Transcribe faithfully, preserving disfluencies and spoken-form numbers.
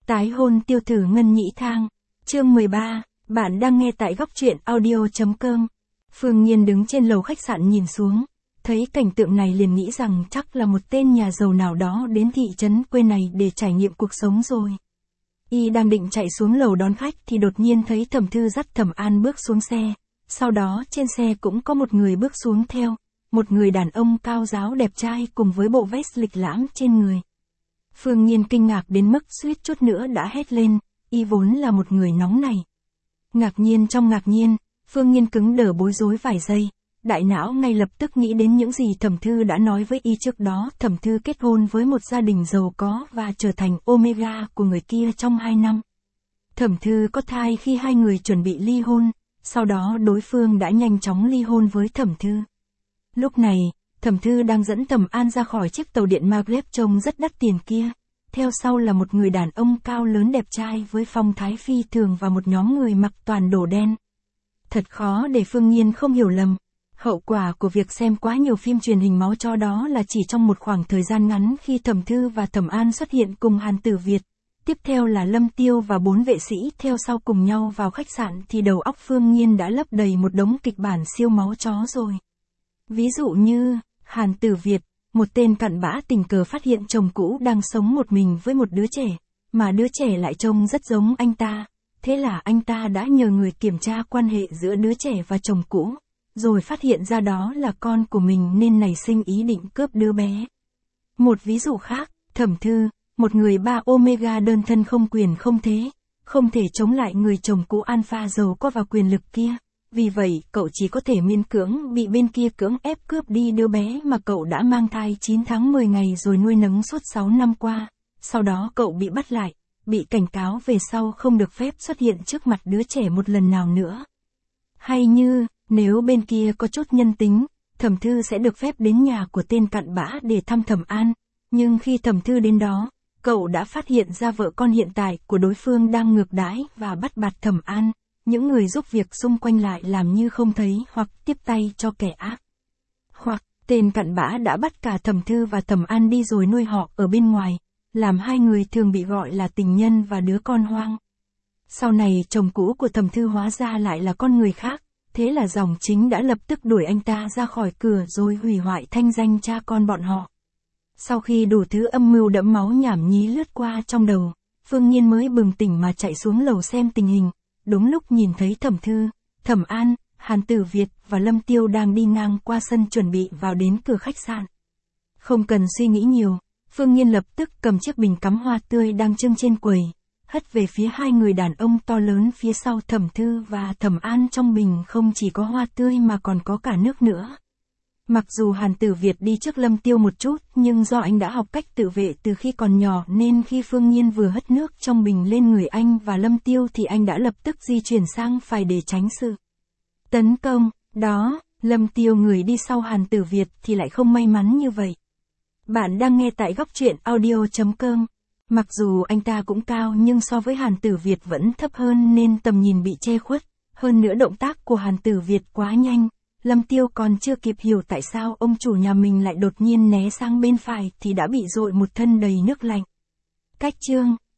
Tái hôn tiêu tử Ngân Nhĩ Thang. Chương mười ba, bạn đang nghe tại góc truyện audio.com. Phương Nhiên đứng trên lầu khách sạn nhìn xuống, thấy cảnh tượng này liền nghĩ rằng chắc là một tên nhà giàu nào đó đến thị trấn quê này để trải nghiệm cuộc sống rồi. Y đang định chạy xuống lầu đón khách thì đột nhiên thấy Thẩm Thư dắt Thẩm An bước xuống xe, sau đó trên xe cũng có một người bước xuống theo, một người đàn ông cao ráo đẹp trai cùng với bộ vest lịch lãm trên người. Phương Nhiên kinh ngạc đến mức suýt chút nữa đã hét lên, y vốn là một người nóng này. Ngạc nhiên trong ngạc nhiên, Phương Nhiên cứng đờ bối rối vài giây, đại não ngay lập tức nghĩ đến những gì Thẩm Thư đã nói với y trước đó. Thẩm Thư kết hôn với một gia đình giàu có và trở thành Omega của người kia trong hai năm. Thẩm Thư có thai khi hai người chuẩn bị ly hôn, sau đó đối phương đã nhanh chóng ly hôn với Thẩm Thư. Lúc này, Thẩm Thư đang dẫn Thẩm An ra khỏi chiếc tàu điện Maglev trông rất đắt tiền kia. Theo sau là một người đàn ông cao lớn đẹp trai với phong thái phi thường và một nhóm người mặc toàn đồ đen. Thật khó để Phương Nhiên không hiểu lầm. Hậu quả của việc xem quá nhiều phim truyền hình máu chó đó là chỉ trong một khoảng thời gian ngắn khi Thẩm Thư và Thẩm An xuất hiện cùng Hàn Tử Việt, tiếp theo là Lâm Tiêu và bốn vệ sĩ theo sau cùng nhau vào khách sạn thì đầu óc Phương Nhiên đã lấp đầy một đống kịch bản siêu máu chó rồi. Ví dụ như, Hàn Tử Việt, một tên cặn bã tình cờ phát hiện chồng cũ đang sống một mình với một đứa trẻ, mà đứa trẻ lại trông rất giống anh ta, thế là anh ta đã nhờ người kiểm tra quan hệ giữa đứa trẻ và chồng cũ, rồi phát hiện ra đó là con của mình nên nảy sinh ý định cướp đứa bé. Một ví dụ khác, Thẩm Thư, một người ba Omega đơn thân không quyền không thế, không thể chống lại người chồng cũ alpha giàu có và quyền lực kia. Vì vậy, cậu chỉ có thể miễn cưỡng bị bên kia cưỡng ép cướp đi đứa bé mà cậu đã mang thai chín tháng mười ngày rồi nuôi nấng suốt sáu năm qua. Sau đó cậu bị bắt lại, bị cảnh cáo về sau không được phép xuất hiện trước mặt đứa trẻ một lần nào nữa. Hay như, nếu bên kia có chút nhân tính, Thẩm Thư sẽ được phép đến nhà của tên cặn bã để thăm Thẩm An. Nhưng khi Thẩm Thư đến đó, cậu đã phát hiện ra vợ con hiện tại của đối phương đang ngược đãi và bắt bạt Thẩm An. Những người giúp việc xung quanh lại làm như không thấy hoặc tiếp tay cho kẻ ác. Hoặc, tên cặn bã đã bắt cả Thẩm Thư và Thẩm An đi rồi nuôi họ ở bên ngoài, làm hai người thường bị gọi là tình nhân và đứa con hoang. Sau này chồng cũ của Thẩm Thư hóa ra lại là con người khác, thế là dòng chính đã lập tức đuổi anh ta ra khỏi cửa rồi hủy hoại thanh danh cha con bọn họ. Sau khi đủ thứ âm mưu đẫm máu nhảm nhí lướt qua trong đầu, Phương Nhiên mới bừng tỉnh mà chạy xuống lầu xem tình hình. Đúng lúc nhìn thấy Thẩm Thư, Thẩm An, Hàn Tử Việt và Lâm Tiêu đang đi ngang qua sân chuẩn bị vào đến cửa khách sạn. Không cần suy nghĩ nhiều, Phương Nhiên lập tức cầm chiếc bình cắm hoa tươi đang trưng trên quầy, hất về phía hai người đàn ông to lớn phía sau Thẩm Thư và Thẩm An. Trong bình không chỉ có hoa tươi mà còn có cả nước nữa. Mặc dù Hàn Tử Việt đi trước Lâm Tiêu một chút, nhưng do anh đã học cách tự vệ từ khi còn nhỏ nên khi Phương Nhiên vừa hất nước trong bình lên người anh và Lâm Tiêu thì anh đã lập tức di chuyển sang phải để tránh sự tấn công. Đó, Lâm Tiêu người đi sau Hàn Tử Việt thì lại không may mắn như vậy. Bạn đang nghe tại góc truyện audio.com. Mặc dù anh ta cũng cao nhưng so với Hàn Tử Việt vẫn thấp hơn nên tầm nhìn bị che khuất. Hơn nữa động tác của Hàn Tử Việt quá nhanh. Lâm Tiêu còn chưa kịp hiểu tại sao ông chủ nhà mình lại đột nhiên né sang bên phải thì đã bị dội một thân đầy nước lạnh. Cách chương